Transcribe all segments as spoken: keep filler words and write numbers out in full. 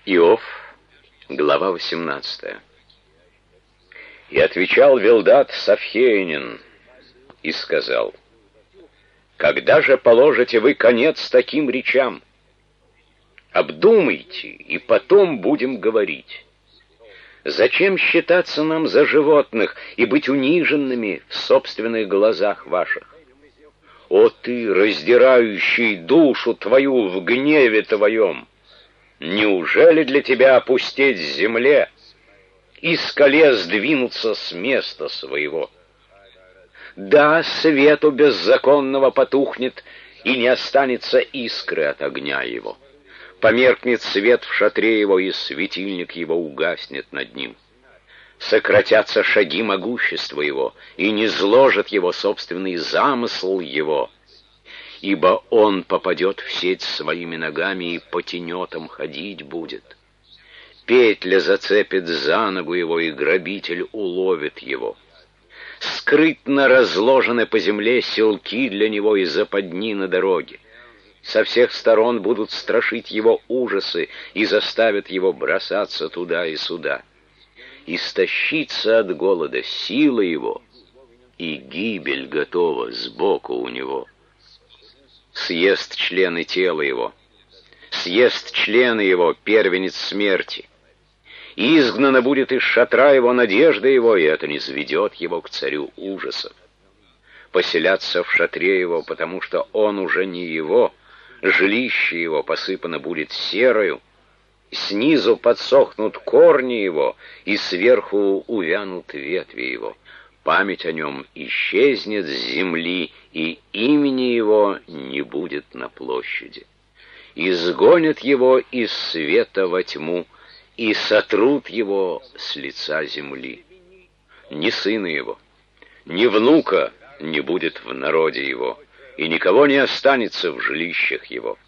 Иов, глава восемнадцатая. И отвечал Вилдад Сафхеянин и сказал: «Когда же положите вы конец таким речам? Обдумайте, и потом будем говорить. Зачем считаться нам за животных и быть униженными в собственных глазах ваших? О ты, раздирающий душу твою в гневе твоем! Неужели для тебя опустеть земле и скале сдвинуться с места своего? Да, свету беззаконного потухнет, и не останется искры от огня его. Померкнет свет в шатре его, и светильник его угаснет над ним. Сократятся шаги могущества его, и не зложит его собственный замысл его. Ибо он попадет в сеть своими ногами, и по тенетам ходить будет. Петля зацепит за ногу его, и грабитель уловит его. Скрытно разложены по земле селки для него и западни на дороге. Со всех сторон будут страшить его ужасы и заставят его бросаться туда и сюда. Истощится от голода сила его, и гибель готова сбоку у него. Съест члены тела его, съест члены его первенец смерти. Изгнана будет из шатра его надежда его, и это низведет его к царю ужасов. Поселятся в шатре его, потому что он уже не его, жилище его посыпано будет серою, снизу подсохнут корни его, и сверху увянут ветви его. Память о нем исчезнет с земли, и имени его не будет на площади. Изгонят его из света во тьму, и сотрут его с лица земли. Ни сына его, ни внука не будет в народе его, и никого не останется в жилищах его.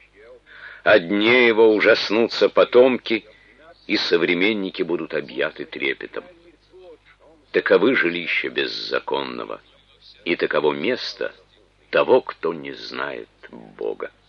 О дне его ужаснутся потомки, и современники будут объяты трепетом. Таковы жилища беззаконного, и таково место того, кто не знает Бога.